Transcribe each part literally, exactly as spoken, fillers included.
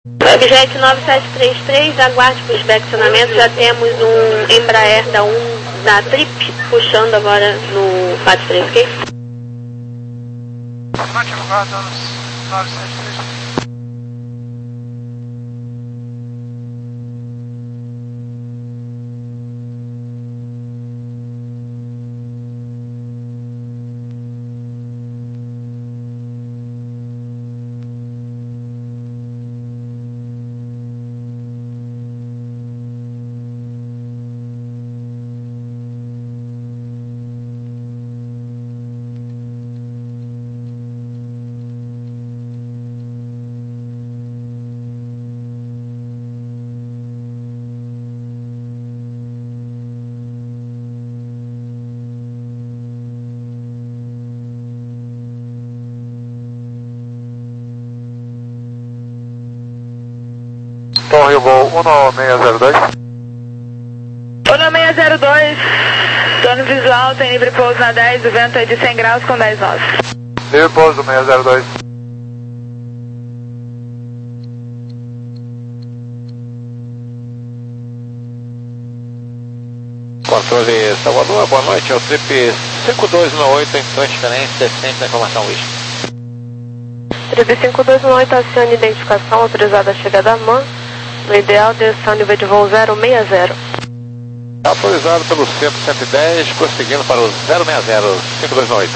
Webjet nove sete três três, aguarde pushback acionamento, já temos um Embraer da um da Trip puxando agora no P A T três, ok? Afirmativo, guarda nove sete três três. Torre Gol um seis zero dois. um seis zero dois, plano visual, tem livre pouso na dez, o vento é de cem graus com dez nós. Livre pouso seis zero dois. Controle Salvador, boa noite, é o Trip cinco dois um oito em transferência, sempre a informação Whisky. Trip cinco dois um oito, acione identificação, autorizada a chegada a M A N. No ideal, desção nível de voo zero seis zero. Autorizado pelo centro cento e dez, prosseguindo para o zero seis zero, cinco dois um oito.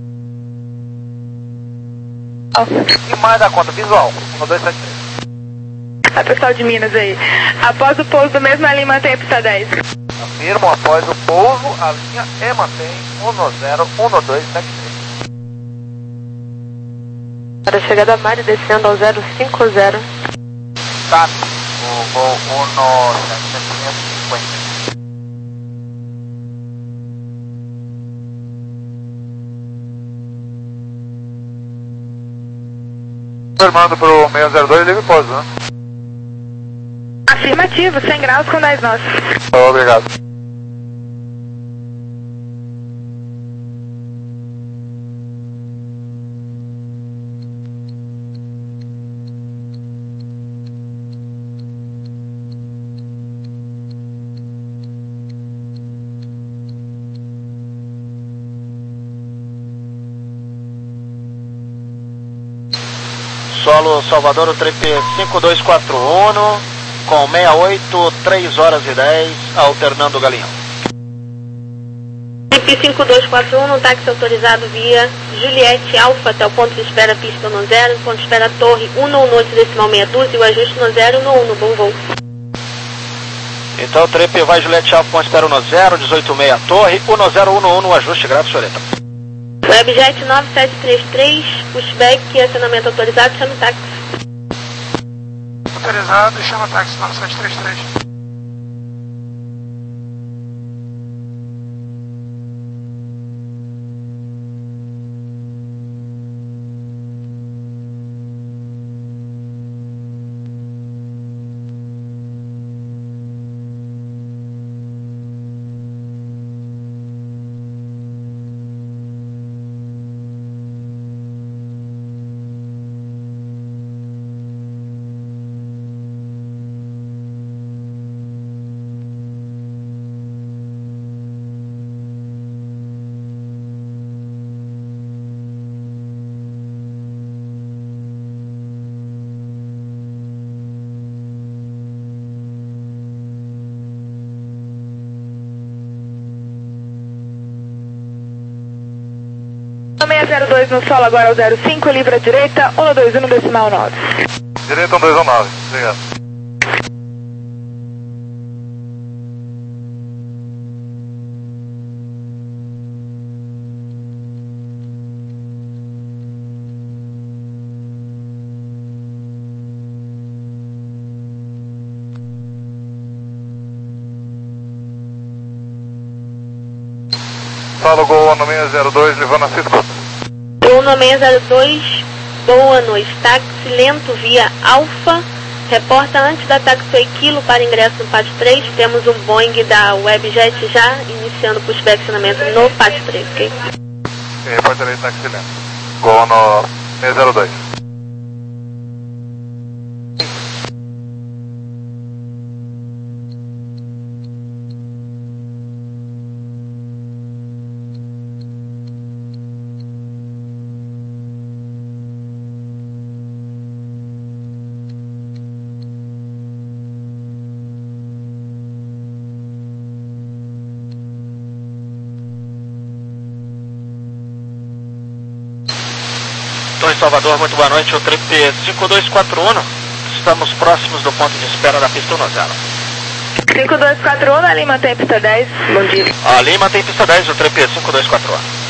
E mais da conta, visual, um dois sete três. A pessoal de Minas aí. Após o pouso do mesmo, a linha mantém a pista dez. Afirmo, após o pouso, a linha E mantém um zero um dois sete três. Para a chegada a Mari, descendo ao zero cinco zero. Tá. O voo um sete cinquenta. Confirmando pro seis zero dois, livre pouso, né? Afirmativo, cem graus com dez nós. Obrigado. Solo Salvador, o Trip cinco dois quatro um, com sessenta e oito, três horas e dez, alternando o Galinhão. Trip cinco dois quatro um, no táxi autorizado via Juliette Alfa até o ponto de espera pista no zero, ponto de espera torre um no noite decimal meia dúzia e o ajuste no zero no um no bom voo. Então o Trip vai Juliette Alfa, ponto de espera no zero, dezoito seis torre, um zero um um no ajuste, grave Soreta. Webjet nove sete três três, pushback e acionamento autorizado, chama o táxi. Autorizado e chama o táxi nove sete três três. seis zero dois no solo, agora o zero cinco, livre à direita, um dois um no decimal nove. Direita um dois um nove, obrigado. Solo Gol no seis zero dois, levando a Cisco. Gol no seis zero dois, boa noite, táxi lento via Alfa, reporta antes da taxiway Kilo para ingresso no P A T três, temos um Boeing da Webjet já iniciando o pushback acionamento no P A T três, ok? Ok, reportarei táxi lento. Gol no seis zero dois. Salvador, muito boa noite, o trip cinco dois quatro um. Estamos próximos do ponto de espera da pista um zero. cinco dois quatro um, a Lima tem pista dez, bom dia. A Lima tem pista dez, o trip cinco dois quatro um.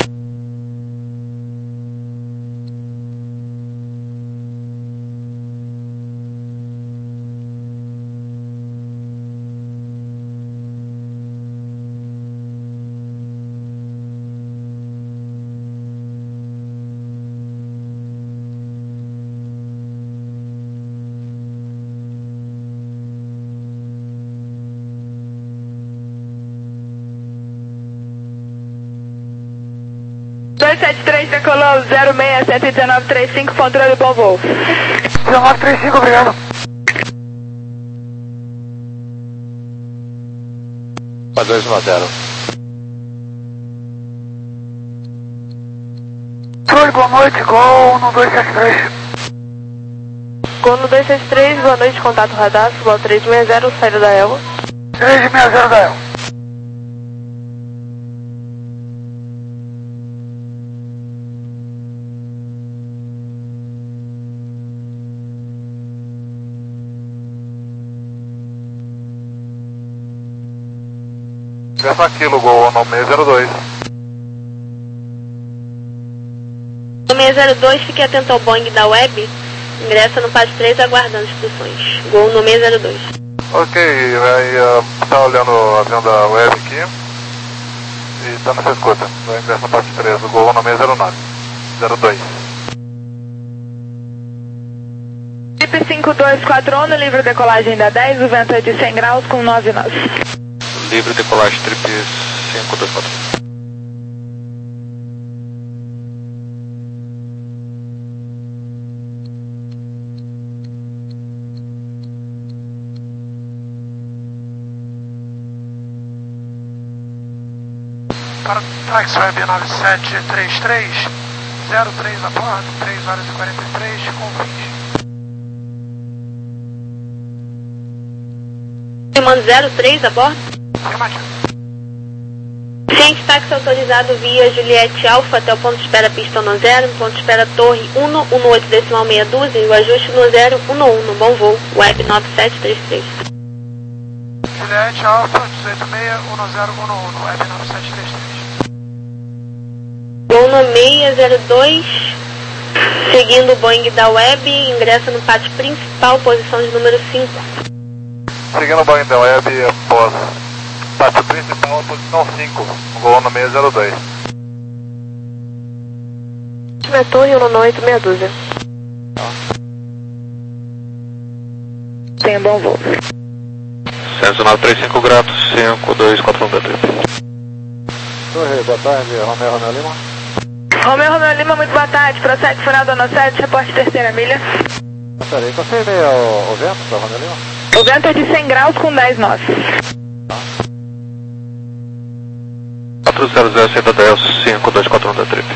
dois sete três decolou, zero seis sete um nove três cinco, controle bom voo. nove três cinco, obrigado. dois um zero. Oi, boa noite, Gol no dois sete três. Gol no dois sete três, boa noite, contato radar, Subal três seis zero, saída da Elva. três seis zero da Elva. Ingressa aquilo, Gol no seis zero dois. No seis zero dois, fique atento ao Boeing da Web. Ingressa no P A D três aguardando instruções. Gol no seis zero dois. Ok, aí uh, tá olhando a avião da Web aqui. E tá nessa escuta. Vai ingressa no P A D três, o Gol no seis zero nove. zero dois. Trip cinco dois quatro um, livre decolagem da dez, o vento é de cem graus com nove nós. Livre decolagem trip cinco dois quatro. Para Trax Web nove sete três três, zero três a bordo, três horas e quarenta e três, com vinte. Comando zero três a bordo. Afirmativo. Ciente táxi autorizado via Juliette Alfa até o ponto de espera pista um zero, ponto de espera torre um um oito decimal meia dúzia e o ajuste no zero um um no bom voo, Web nove sete três três. Juliette Alfa dezoito seis um zero um um, Web nove sete três três. Gol no seis zero dois, seguindo o Boeing da Web, ingressa no pátio principal, posição de número cinco. Seguindo o Boeing da Web após pátio principal, posição cinco, Gol no seis zero dois. Tiver torre um oito meia dúzia. Tenha bom voo. Censo nove três cinco grato, cinco dois quatro um da trip. Torre, boa tarde, Romeo Romeo Lima. Romeo Romeo Lima, muito boa tarde. Prossegue final do sete, reporte terceira milha. Peraí, confirmei o, o vento da Romeo Lima? O vento é de cem graus com dez nós. quatro zero zero saída da Elsa, cinco dois quatro um da trip.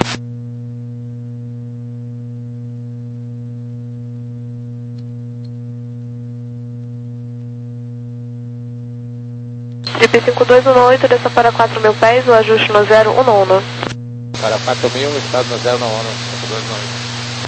Trip cinco dois um oito, desça para quatro mil pés, o ajuste no zero um um. Para quatro mil, estado no zero um um, cinco dois um oito.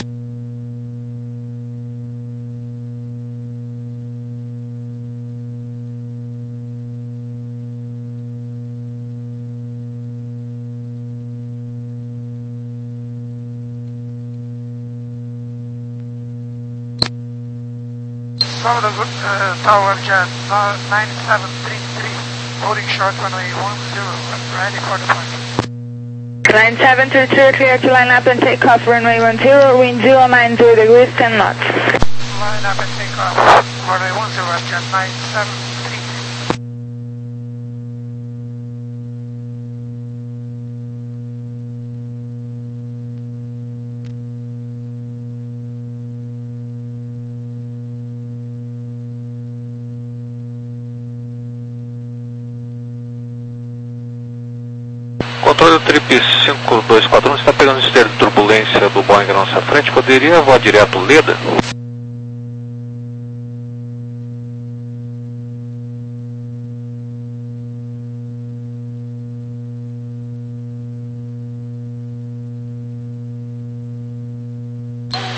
Salvador uh, Tower Jet nine seven three three, holding short runway one zero, ready for departure. nine seven three three, clear to line up and take off, runway one zero, wind zero nine zero degrees, ten knots. Line up and take off, runway one zero, Jet nine seven three three. Controle do trip cinco dois quatro um está pegando esteira de turbulência do Boeing na nossa frente. Poderia voar direto Leda?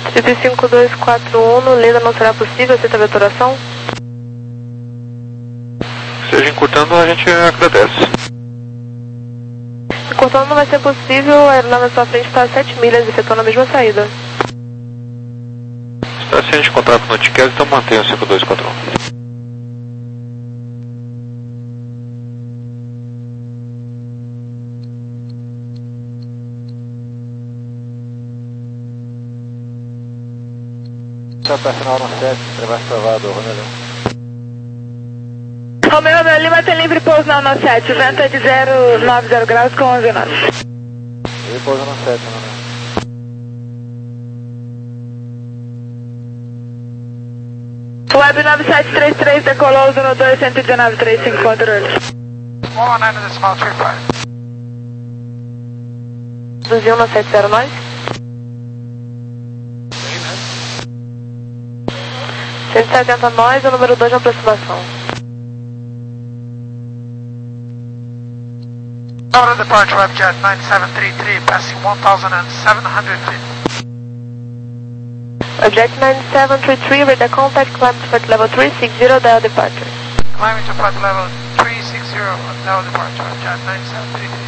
Trip cinco dois quatro um, Leda, não será possível, aceita a veturação? Seja encurtando, a gente agradece. Encurtando não vai ser possível, a aeronave na sua frente está a sete milhas, efetuando a mesma saída. Está ciente de contrato no ticket, então mantenha o cinco dois quatro um. Operacional no sete, Traverso Salvador, Romeu. Romeu, Romeu, Lima tem livre pouso na no sete, o vento é de zero nove zero graus com onze nós. Livre pouso no sete, Romeu. Web nove sete três três decolou, uso no dois, cento e dezenove, trinta e cinco, controle. one one nine decimal three five. Duziu no sete zero nove. cento e setenta nós, o número dois de aproximação. Auto departure Webjet nine seven three three, passing one thousand seven hundred feet. Webjet nine seven three three, radar contact, climb to flight level three six zero, dial departure. Climbing to flight level three six zero, dial departure Webjet nine seven three three.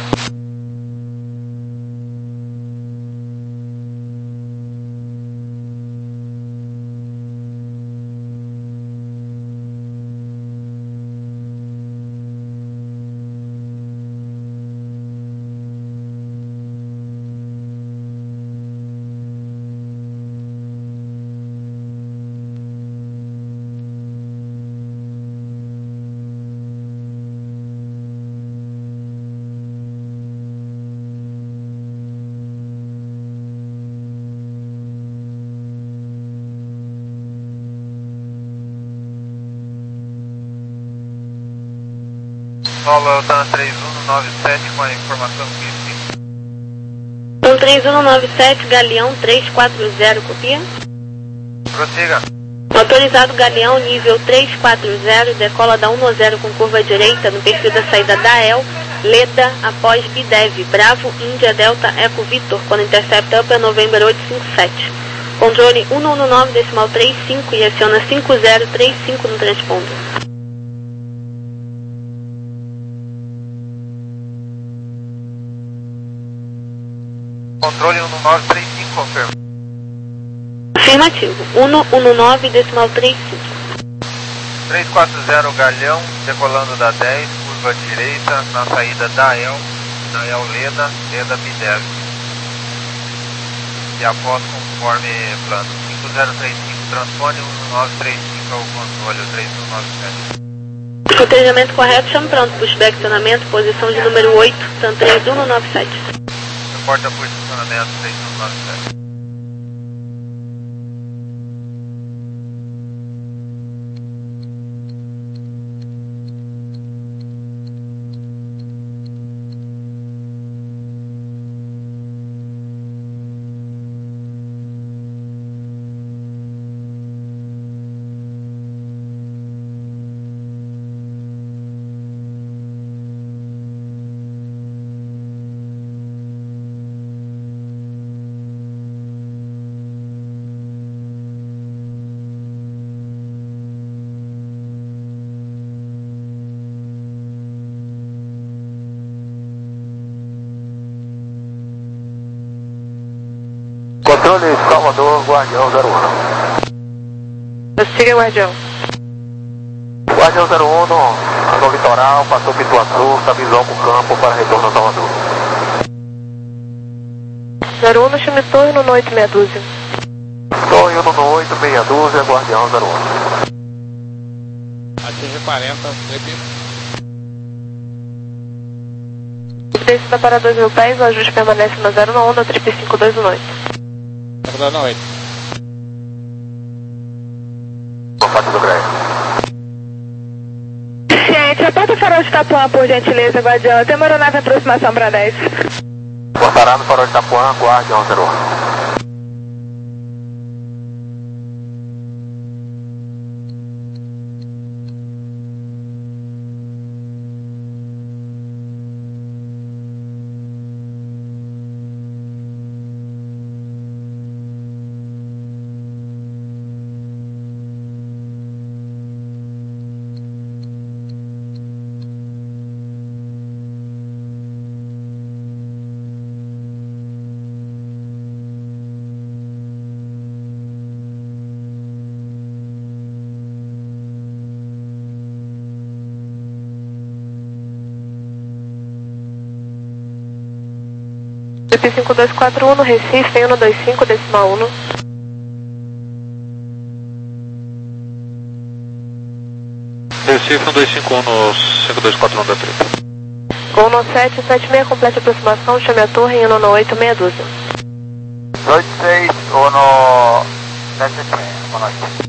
Solo TAM três um nove sete com a informação que TAM três um nove sete, Galeão três quatro zero, copia. prossiga. Autorizado Galeão, nível três quatro zero, decola da um zero com curva direita no perfil da saída da E L, Leda, após Bidev, Bravo, Índia, Delta, Eco, Vitor, quando intercepta Upper November oito cinco sete. Controle um um nove, decimal três cinco e aciona cinco zero três cinco no transponder. Controle um nove três cinco, confirma. Afirmativo, um um nove, decimal três cinco. três quatro zero Galeão, decolando da dez, curva direita, na saída da E L, da E L Leda, Leda Bidev. E após conforme plano. cinco zero três cinco, transpone um nove três cinco ao controle, o três um nove sete. Cotejamento correto, chame pronto, pushback acionamento, posição de número oito, TAM três um nove sete. Reporta posicionamento três um nove sete. Controle Salvador, Guardião zero um. Prossiga, Guardião. Guardião zero um, andou litoral, passou Pituaçu, estabilizou o campo para retorno ao Salvador. zero um, chame torre no oito meia dúzia. Torre um no oito meia dúzia, Guardião zero um. Atinge quarenta, trip. Descida para dois mil pés, o ajuste permanece na zero um, no trip cinco dois um oito. Dando oito. Combate do Greg. Ciente, aponta o farol de Itapuã, por gentileza, Guardião. Tem uma aeronave em aproximação para dez. Portará no farol de Itapuã, Guardião zero um. Trip cinco dois quatro um no Recife, cento e vinte e cinco, decimal um. Recife cento e vinte e cinco no cinco dois quatro um da Trip. Gol no sete sete seis, complete aproximação, chame a torre em um no oito, meia dúzia. dois seis, um no sete sete seis, boa noite.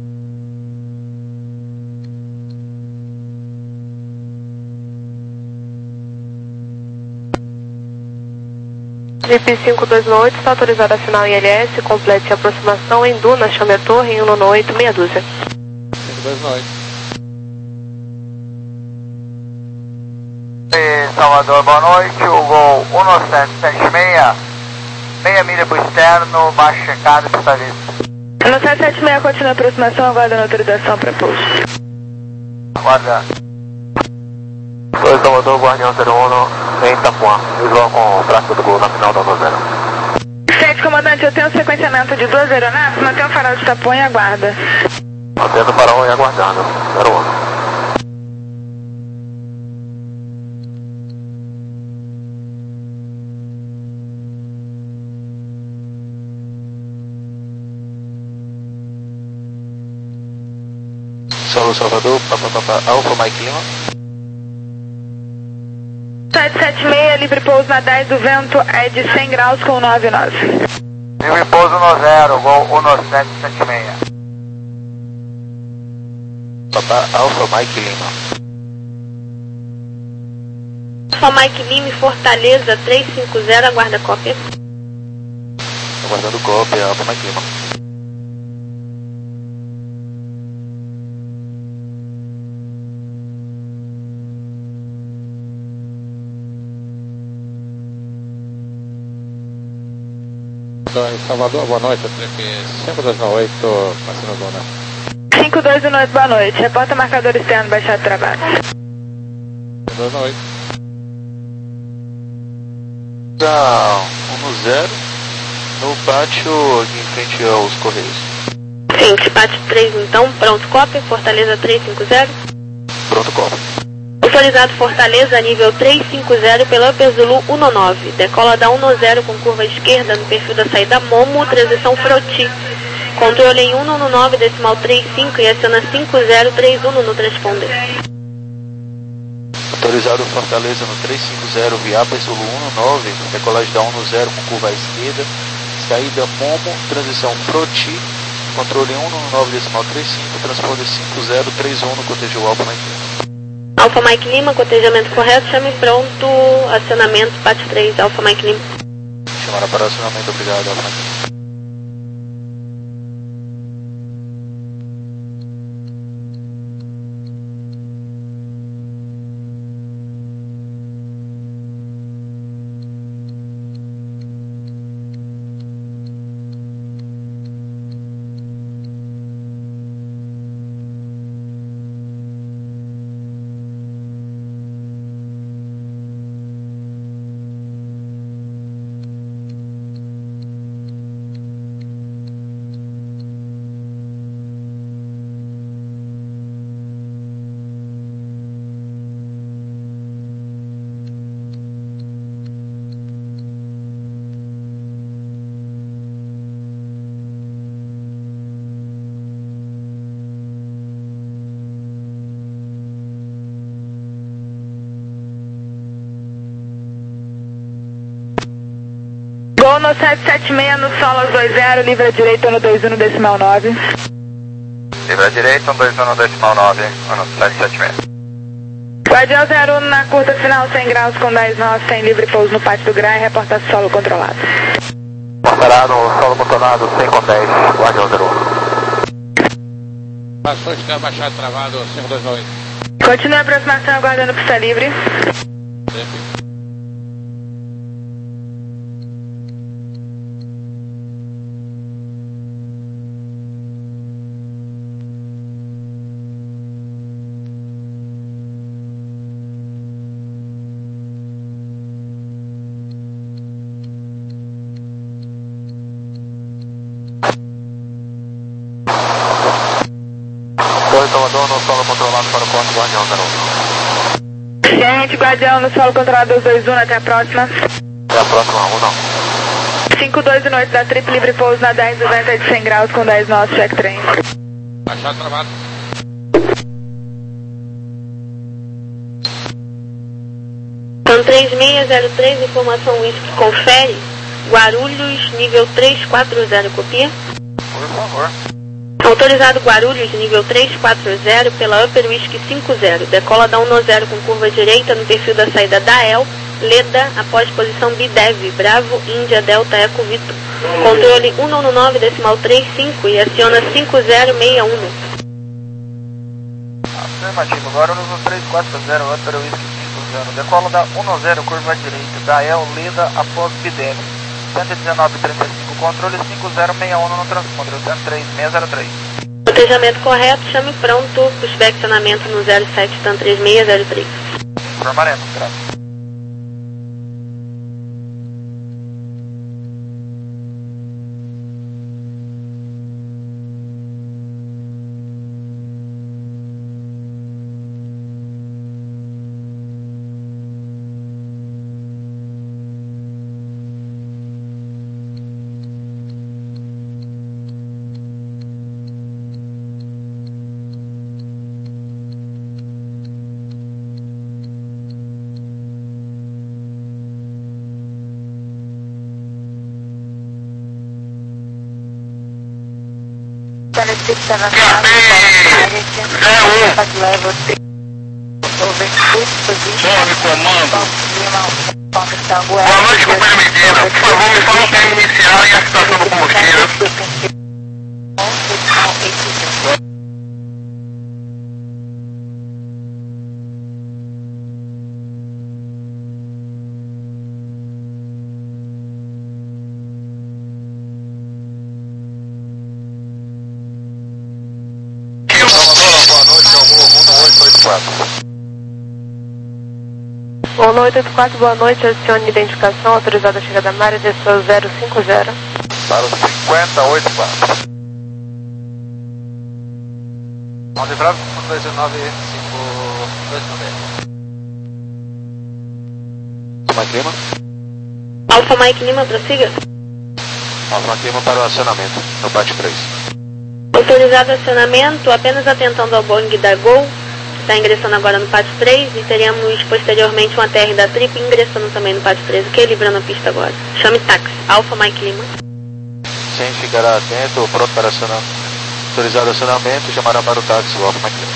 Trip cinco dois um oito, está autorizado a assinar em L S, complete aproximação em Duna, chame a torre em um no oito, meia dúzia. cinco dois oito. Salvador, boa noite, o gol um no sete sete seis, meia milha para o externo, baixo checado e fortaleza. No sete sete seis, continua a aproximação, aguardando autorização para pouso. Aguarda. Oi, Salvador, Guardião zero um, em Itapuã, visual com o tráfego do gol na final da um zero. Sete, comandante, eu tenho um sequenciamento de duas aeronaves, mantém o farol de Itapuã e aguarda. Mantendo o farol e aguardando, zero um. Solo Salvador, papapá, Alfa Mike Lima. sete sete seis, livre pouso na dez, o vento é de cem graus com nove nove. Livre pouso no zero, gol um no sete sete seis. Papá, Alfa Mike Lima. Alfa Mike Lima, Fortaleza três cinco zero, aguarda cópia. Aguardando cópia, Alfa Mike Lima. Salvador, boa noite, Trip cinco dois oito, passando Duna. cinco dois um oito, boa noite. Reporta marcador externo, baixado de trabalho. cinco dois oito. Dá um no zero, no pátio aqui em frente aos Correios. Sim, pátio três então, pronto, cópia, Fortaleza três cinco zero. Pronto, cópia. Autorizado Fortaleza, nível três cinco zero, pela Upper Zulu um nove. Decola da um zero com curva esquerda no perfil da saída Momo, transição Froti. Controle em um nove, decimal trinta e cinco e aciona cinco zero três um no transponder. Autorizado Fortaleza no três cinco zero, via Upper Zulu um nove, decolagem da um zero com curva à esquerda, saída Momo, transição Froti. Controle em um nove, decimal trinta e cinco, transponder cinco zero três um no cotejou Alfa Mike Lima. Alfa Mike Lima, cotejamento correto, chame pronto, acionamento, pátio três, Alfa Mike Lima. Chamaram para acionamento, obrigado, Alfa Mike Lima. Gol no sete sete seis, no solo aos dois zero, livre à direita no dois um no decimal nove. Livre à direita, um dois um no decimal nove, um no sete sete seis. Guardião zero um na curta final, cem graus com dez nove, sem livre pouso no pátio do Grai, reporta solo controlado. Passará no solo controlado, cem com dez, Guardião zero um. Passou externo, baixado, travado, cinco dois oito. Continua a aproximação, aguardando pista livre. Trip. Salvador no solo controlado para o ponto Guardião zero um. Gente, Guardião no solo controlado dois dois um, até a próxima. É a próxima, ou não? cinco dois de noite da Trip, livre pouso na dez, o vento é de cem graus com dez nós, check trem. Achado travado. São três seis zero três, informação Whisky, confere. Guarulhos, nível três quatro zero, copia. Por favor. Autorizado Guarulhos, nível três quatro zero, pela Upper Whisky cinco zero. Decola da um zero com curva direita no perfil da saída da E L, Leda, após posição B D E V, Bravo, Índia, Delta, Eco, Vitor. Controle cento e nove, decimal trinta e cinco e aciona cinco zero seis um. Afirmativo, Guarulhos três quatro zero, Upper Whisky cinco zero. Decola da um zero, curva direita da E L, Leda, após B D E V. cento e dezenove, trinta e cinco, controle cinco zero seis um no transponder, cento e três seis zero três. Protejamento correto, chame pronto, pushback acionamento no zero sete, TAM três seis zero três. Informaremos, graças. Boa noite, companheiro Medina. Por favor, me fala o tempo inicial e a situação do combustível. Boa noite, Alô, um oito oito quatro. Olá, oito oito quatro, boa noite, adicione identificação, autorizada a chegada da área, desceu zero cinco zero. Para o cinquenta oito quatro. Onde Bravo, dois nove cinco dois nove. Mike Lima. Alfa Mike Lima, prossiga. Alfa Mike Lima para o acionamento, no pátio três. Autorizado acionamento, apenas atentando ao Boeing da Gol, está ingressando agora no pátio três e teremos posteriormente um A T R da Trip ingressando também no pátio três, que é livrando a pista agora. Chame táxi, Alfa Mike Lima. Sim, ficará atento, pronto para acionar. Autorizado acionamento, chamará para o táxi, o Alfa Mike Lima.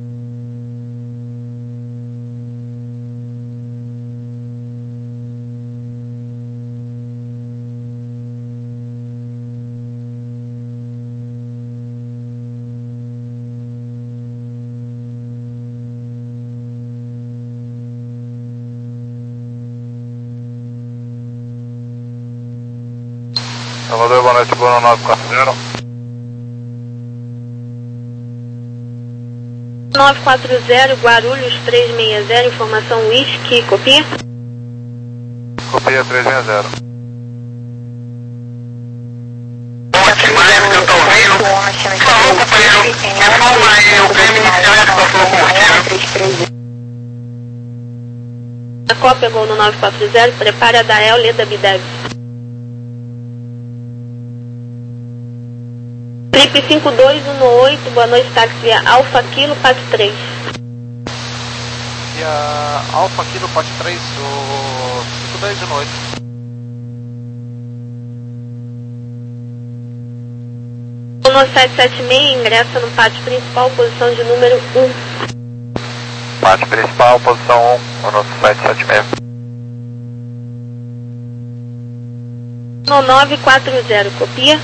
Salvador, boa noite, Bruno nove quatro zero. nove quatro zero, Guarulhos três seis zero, informação Whisky, copia? Copia três seis zero. Ótimo, é que eu tô ouvindo. Por favor, companheiro, informa aí o prêmio inicial e a situação do combustível. A cópia Gol no nove quatro zero, prepare a da E L, Leda B D E V. Trip cinco dois um oito, boa noite, táxi via Alfa Kilo, pátio três. E a Alfa aqui no pátio três, o cinco dois de noite. um sete sete seis, ingressa no pátio principal, posição de número um. Pátio principal, posição um, o nosso sete sete seis. No nove quatro zero, copia?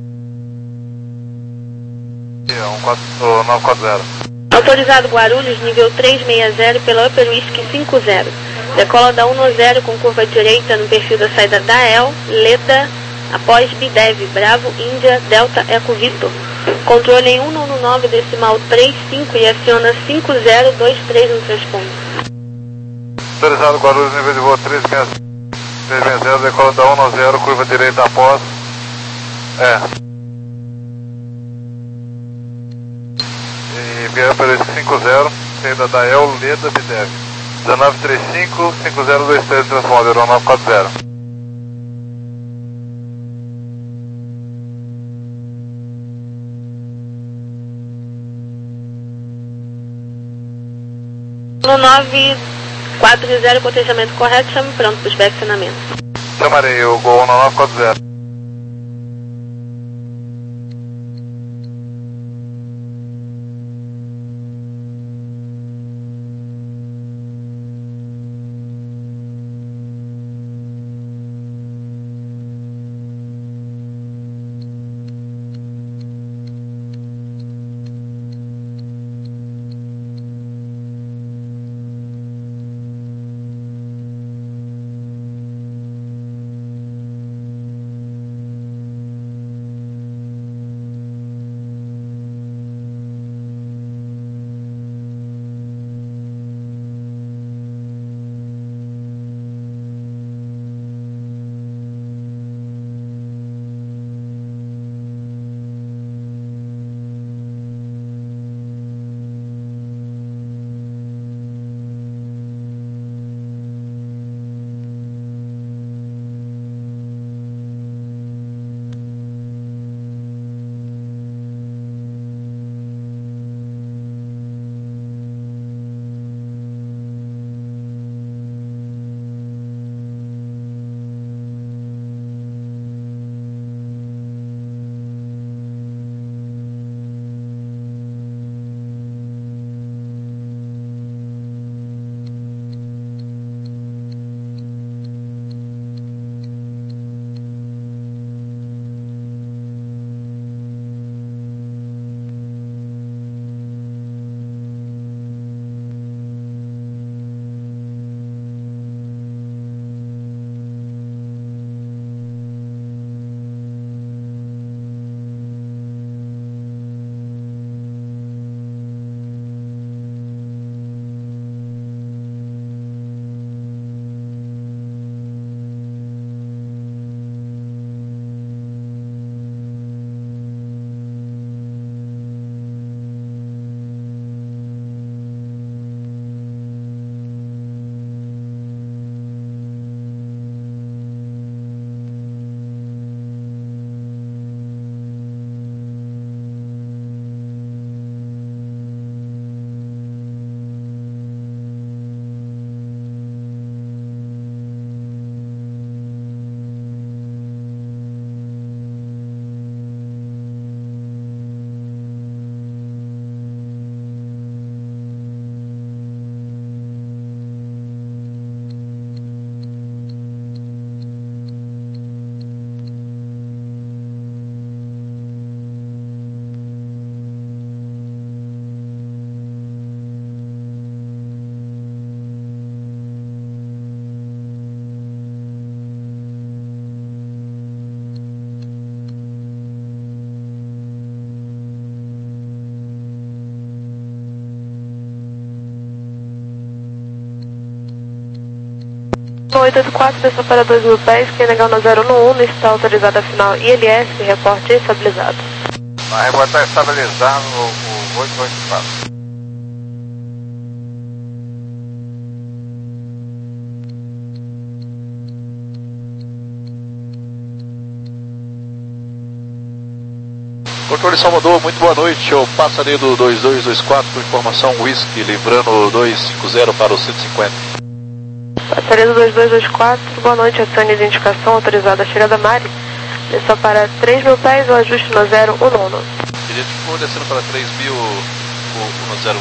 O nove quatro zero. Autorizado Guarulhos, nível três seis zero, pela Upper Whisky cinco zero. Decola da um zero com curva direita no perfil da saída da E L, Leda, após B D E V, Bravo, Índia, Delta, Eco, Vitor. Controle em cento e nove, decimal trinta e cinco e aciona cinco zero dois três no transponder. Autorizado Guarulhos, nível de voo três seis zero, decola da um zero, curva direita após. É. Via para cinco zero, saída da E L, Leda, B D E V. um nove três cinco, cinco zero dois três, transponder, nove quatro zero. um nove quatro zero, cotejamento correto, chame pronto para os baccionamentos. Chamarei o Gol um nove quatro zero. oito oito quatro, desceu para dois mil pés, quem negar no zero um um, está autorizado a final I L S, reporte estabilizado. A reporte está estabilizado o, o oito oito quatro. Controle Salvador, muito boa noite. Eu passaredo dois dois dois quatro com informação Whisky, livrando dois cinco zero para o cento e cinquenta. Passaredo dois dois dois quatro, boa noite, acione de indicação autorizada a chegada Mari. Desceu para três mil pés, o ajuste no zero um um. A gente ficou descendo para três mil no zero